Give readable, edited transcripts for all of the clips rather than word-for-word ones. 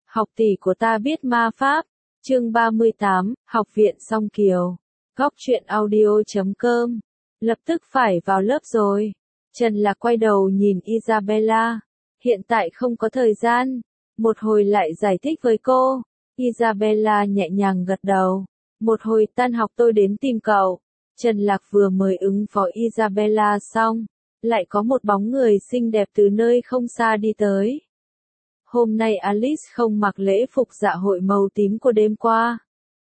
Học tỷ của ta biết ma pháp. Chương 38, Học viện Song Kiều. Góc truyện audio.com. Lập tức phải vào lớp rồi. Trần Lạc quay đầu nhìn Isabella. Hiện tại không có thời gian. Một hồi lại giải thích với cô. Isabella nhẹ nhàng gật đầu. Một hồi tan học tôi đến tìm cậu. Trần Lạc vừa mới ứng phó Isabella xong. Lại có một bóng người xinh đẹp từ nơi không xa đi tới. Hôm nay Alice không mặc lễ phục dạ hội màu tím của đêm qua.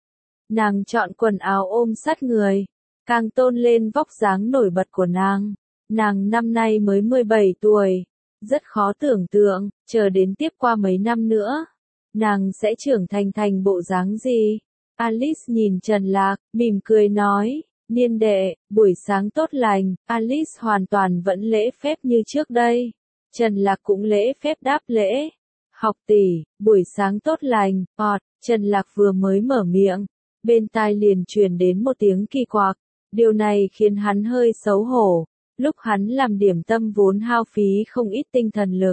Nàng chọn quần áo ôm sát người, càng tôn lên vóc dáng nổi bật của nàng. Nàng năm nay mới 17 tuổi, rất khó tưởng tượng, chờ đến tiếp qua mấy năm nữa, nàng sẽ trưởng thành bộ dáng gì. Alice nhìn Trần Lạc, mỉm cười nói, niên đệ, buổi sáng tốt lành. Alice hoàn toàn vẫn lễ phép như trước đây. Trần Lạc cũng lễ phép đáp lễ. Học tỷ, buổi sáng tốt lành. Trần Lạc vừa mới mở miệng, bên tai liền truyền đến một tiếng kỳ quặc. Điều này khiến hắn hơi xấu hổ. Lúc hắn làm điểm tâm vốn hao phí không ít tinh thần lực.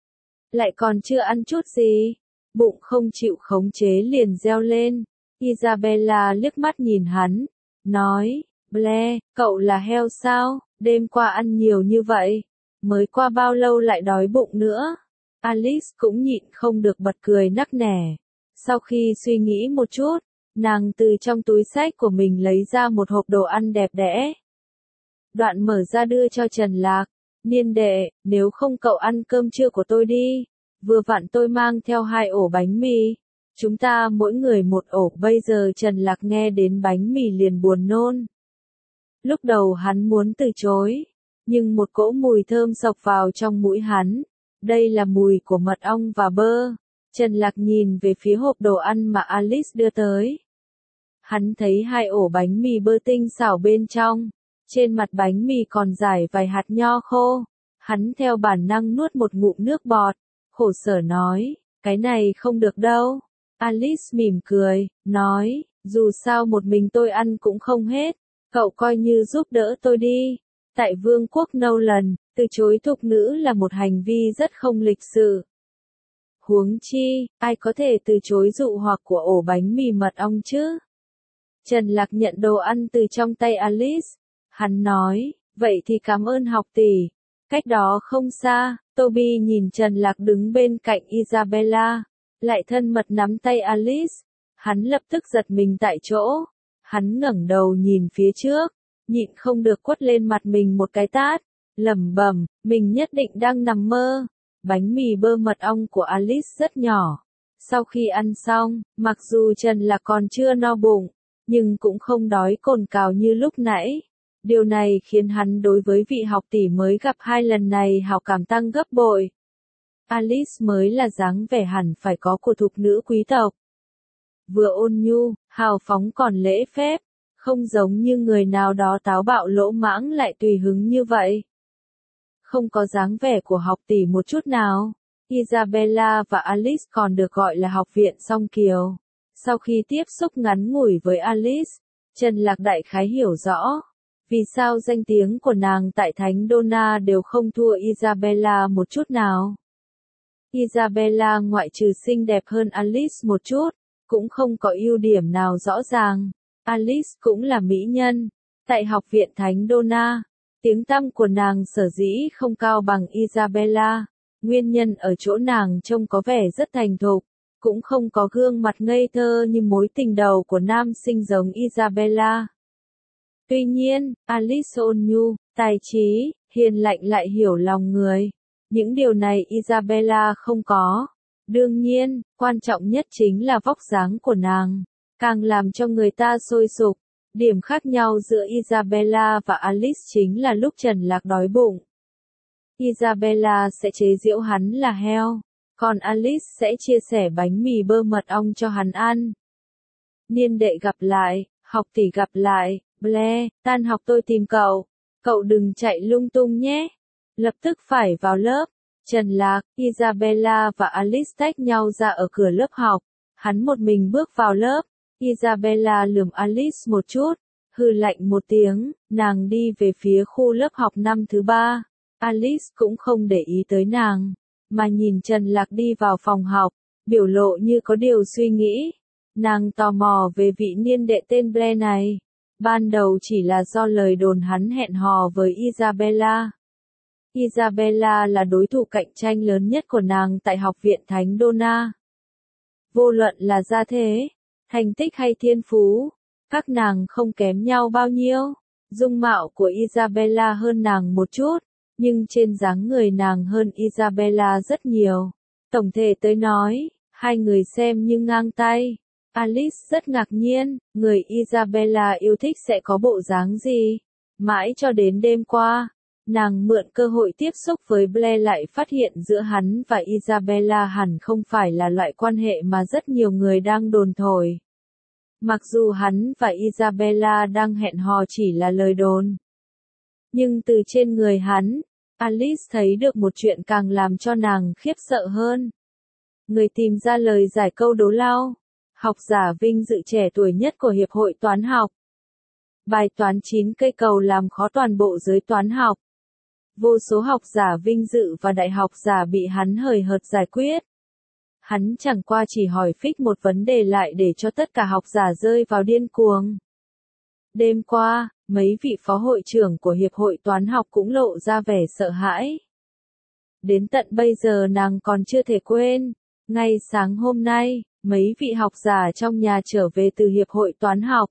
Lại còn chưa ăn chút gì, bụng không chịu khống chế liền reo lên. Isabella liếc mắt nhìn hắn, nói, Blair, cậu là heo sao, đêm qua ăn nhiều như vậy, mới qua bao lâu lại đói bụng nữa. Alice cũng nhịn không được bật cười nắc nẻ. Sau khi suy nghĩ một chút, nàng từ trong túi xách của mình lấy ra một hộp đồ ăn đẹp đẽ. Đoạn mở ra đưa cho Trần Lạc. Niên đệ, nếu không cậu ăn cơm trưa của tôi đi. Vừa vặn tôi mang theo 2 ổ bánh mì. Chúng ta mỗi người một ổ. Bây giờ Trần Lạc nghe đến bánh mì liền buồn nôn. Lúc đầu hắn muốn từ chối, nhưng một cỗ mùi thơm xộc vào trong mũi hắn. Đây là mùi của mật ong và bơ. Trần Lạc nhìn về phía hộp đồ ăn mà Alice đưa tới. Hắn thấy 2 ổ bánh mì bơ tinh xảo bên trong. Trên mặt bánh mì còn rải vài hạt nho khô. Hắn theo bản năng nuốt một ngụm nước bọt. Khổ sở nói, cái này không được đâu. Alice mỉm cười, nói, dù sao một mình tôi ăn cũng không hết. Cậu coi như giúp đỡ tôi đi. Tại Vương quốc Nolan, từ chối thục nữ là một hành vi rất không lịch sự. Huống chi, ai có thể từ chối dụ hoặc của ổ bánh mì mật ong chứ? Trần Lạc nhận đồ ăn từ trong tay Alice. Hắn nói, vậy thì cảm ơn học tỷ. Cách đó không xa, Toby nhìn Trần Lạc đứng bên cạnh Isabella, lại thân mật nắm tay Alice. Hắn lập tức giật mình tại chỗ. Hắn ngẩng đầu nhìn phía trước, nhịn không được quất lên mặt mình một cái tát, lẩm bẩm, mình nhất định đang nằm mơ. Bánh mì bơ mật ong của Alice rất nhỏ. Sau khi ăn xong, mặc dù Trần Lạc còn chưa no bụng, nhưng cũng không đói cồn cào như lúc nãy. Điều này khiến hắn đối với vị học tỷ mới gặp 2 lần này hảo cảm tăng gấp bội. Alice mới là dáng vẻ hẳn phải có của thục nữ quý tộc. Vừa ôn nhu, hào phóng còn lễ phép, không giống như người nào đó táo bạo lỗ mãng lại tùy hứng như vậy. Không có dáng vẻ của học tỷ một chút nào. Isabella và Alice còn được gọi là học viện Song Kiều. Sau khi tiếp xúc ngắn ngủi với Alice, Trần Lạc đại khái hiểu rõ. Vì sao danh tiếng của nàng tại Thánh Donna đều không thua Isabella một chút nào. Isabella ngoại trừ xinh đẹp hơn Alice một chút, cũng không có ưu điểm nào rõ ràng. Alice cũng là mỹ nhân. Tại học viện Thánh Donna, tiếng tăm của nàng sở dĩ không cao bằng Isabella. Nguyên nhân ở chỗ nàng trông có vẻ rất thành thục, cũng không có gương mặt ngây thơ như mối tình đầu của nam sinh giống Isabella. Tuy nhiên, Alice ôn nhu, tài trí, hiền lạnh lại hiểu lòng người. Những điều này Isabella không có. Đương nhiên, quan trọng nhất chính là vóc dáng của nàng, càng làm cho người ta sôi sục. Điểm khác nhau giữa Isabella và Alice chính là lúc Trần Lạc đói bụng, Isabella sẽ chế giễu hắn là heo, còn Alice sẽ chia sẻ bánh mì bơ mật ong cho hắn ăn. Niên đệ gặp lại, học tỷ gặp lại, Blair, tan học tôi tìm cậu. Cậu đừng chạy lung tung nhé. Lập tức phải vào lớp. Trần Lạc, Isabella và Alice tách nhau ra ở cửa lớp học. Hắn một mình bước vào lớp. Isabella lườm Alice một chút, hừ lạnh một tiếng, nàng đi về phía khu lớp học năm thứ 3. Alice cũng không để ý tới nàng, mà nhìn Trần Lạc đi vào phòng học. biểu lộ như có điều suy nghĩ. Nàng tò mò về vị niên đệ tên Blair này. Ban đầu chỉ là do lời đồn hắn hẹn hò với Isabella. Isabella là đối thủ cạnh tranh lớn nhất của nàng tại Học viện Thánh Donna. Vô luận là gia thế, thành tích hay thiên phú, các nàng không kém nhau bao nhiêu. Dung mạo của Isabella hơn nàng một chút, nhưng trên dáng người nàng hơn Isabella rất nhiều. Tổng thể tới nói, hai người xem như ngang tay. Alice rất ngạc nhiên, người Isabella yêu thích sẽ có bộ dáng gì. Mãi cho đến đêm qua, nàng mượn cơ hội tiếp xúc với Blair lại phát hiện giữa hắn và Isabella hẳn không phải là loại quan hệ mà rất nhiều người đang đồn thổi. Mặc dù hắn và Isabella đang hẹn hò chỉ là lời đồn. Nhưng từ trên người hắn, Alice thấy được một chuyện càng làm cho nàng khiếp sợ hơn. Người tìm ra lời giải câu đố lao. Học giả vinh dự trẻ tuổi nhất của Hiệp hội Toán học. Bài toán 9 cây cầu làm khó toàn bộ giới toán học. Vô số học giả vinh dự và đại học giả bị hắn hời hợt giải quyết. Hắn chẳng qua chỉ hỏi phích một vấn đề lại để cho tất cả học giả rơi vào điên cuồng. Đêm qua, mấy vị phó hội trưởng của Hiệp hội Toán học cũng lộ ra vẻ sợ hãi. Đến tận bây giờ nàng còn chưa thể quên. Ngay sáng hôm nay, mấy vị học giả trong nhà trở về từ Hiệp hội Toán học.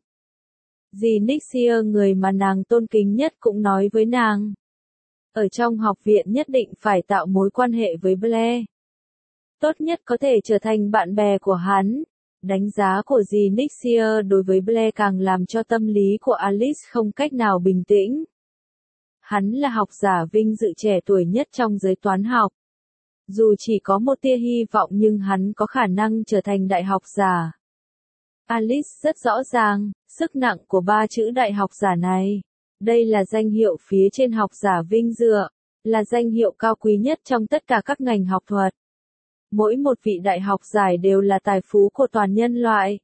Dì Nixia, người mà nàng tôn kính nhất, cũng nói với nàng. Ở trong học viện nhất định phải tạo mối quan hệ với Blair. Tốt nhất có thể trở thành bạn bè của hắn. Đánh giá của dì Nixia đối với Blair càng làm cho tâm lý của Alice không cách nào bình tĩnh. Hắn là học giả vinh dự trẻ tuổi nhất trong giới toán học. Dù chỉ có một tia hy vọng nhưng hắn có khả năng trở thành đại học giả. Alice rất rõ ràng, sức nặng của ba chữ đại học giả này. Đây là danh hiệu phía trên học giả vinh dự, là danh hiệu cao quý nhất trong tất cả các ngành học thuật. Mỗi một vị đại học giải đều là tài phú của toàn nhân loại.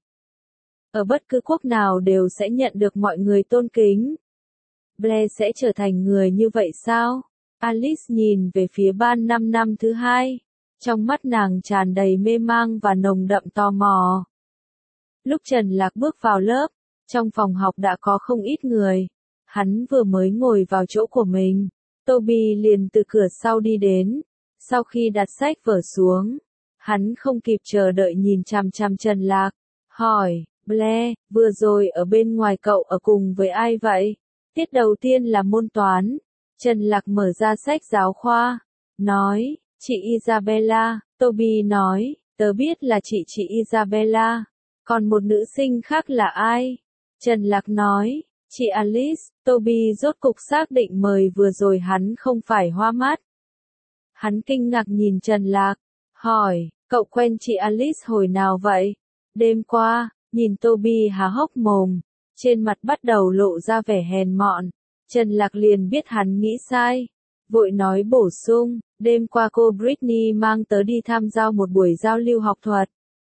Ở bất cứ quốc nào đều sẽ nhận được mọi người tôn kính. Blair sẽ trở thành người như vậy sao? Alice nhìn về phía ban 5 năm thứ hai. Trong mắt nàng tràn đầy mê mang và nồng đậm tò mò. Lúc Trần Lạc bước vào lớp, trong phòng học đã có không ít người. Hắn vừa mới ngồi vào chỗ của mình. Toby liền từ cửa sau đi đến. Sau khi đặt sách vở xuống, hắn không kịp chờ đợi nhìn chằm chằm Trần Lạc. Hỏi, Blair, vừa rồi ở bên ngoài cậu ở cùng với ai vậy? Tiết đầu tiên là môn toán. Trần Lạc mở ra sách giáo khoa. Nói, chị Isabella. Toby nói, tớ biết là chị Isabella. Còn một nữ sinh khác là ai? Trần Lạc nói, chị Alice. Toby rốt cục xác định mời vừa rồi hắn không phải hoa mắt. Hắn kinh ngạc nhìn Trần Lạc, hỏi, cậu quen chị Alice hồi nào vậy? Đêm qua, nhìn Toby há hốc mồm, trên mặt bắt đầu lộ ra vẻ hèn mọn. Trần Lạc liền biết hắn nghĩ sai, vội nói bổ sung, đêm qua cô Britney mang tớ đi tham gia một buổi giao lưu học thuật.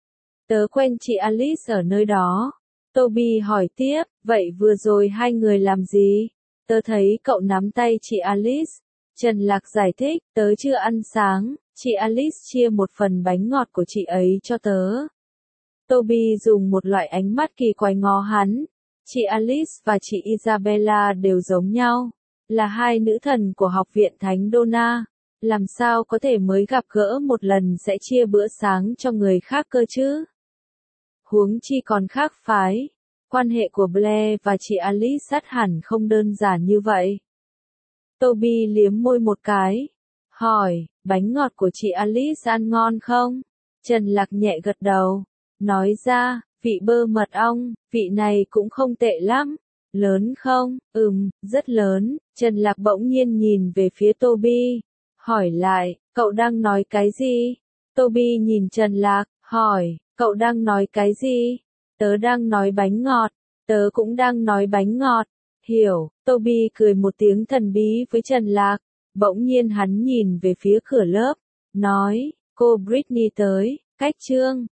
Tớ quen chị Alice ở nơi đó. Toby hỏi tiếp, vậy vừa rồi hai người làm gì? Tớ thấy cậu nắm tay chị Alice. Trần Lạc giải thích, tớ chưa ăn sáng, chị Alice chia một phần bánh ngọt của chị ấy cho tớ. Toby dùng một loại ánh mắt kỳ quái ngó hắn. Chị Alice và chị Isabella đều giống nhau, là hai nữ thần của Học viện Thánh Donna. Làm sao có thể mới gặp gỡ một lần sẽ chia bữa sáng cho người khác cơ chứ? Huống chi còn khác phái. Quan hệ của Blair và chị Alice sát hẳn không đơn giản như vậy. Toby liếm môi một cái. Hỏi, bánh ngọt của chị Alice ăn ngon không? Trần Lạc nhẹ gật đầu. Nói ra, vị bơ mật ong, vị này cũng không tệ lắm. Lớn không? Rất lớn. Trần Lạc bỗng nhiên nhìn về phía Toby. Hỏi lại, cậu đang nói cái gì? Toby nhìn Trần Lạc, hỏi, cậu đang nói cái gì? Tớ đang nói bánh ngọt. Tớ cũng đang nói bánh ngọt. Hiểu, Toby cười một tiếng thần bí với Trần Lạc. Bỗng nhiên hắn nhìn về phía cửa lớp. Nói, cô Britney tới, cách chương.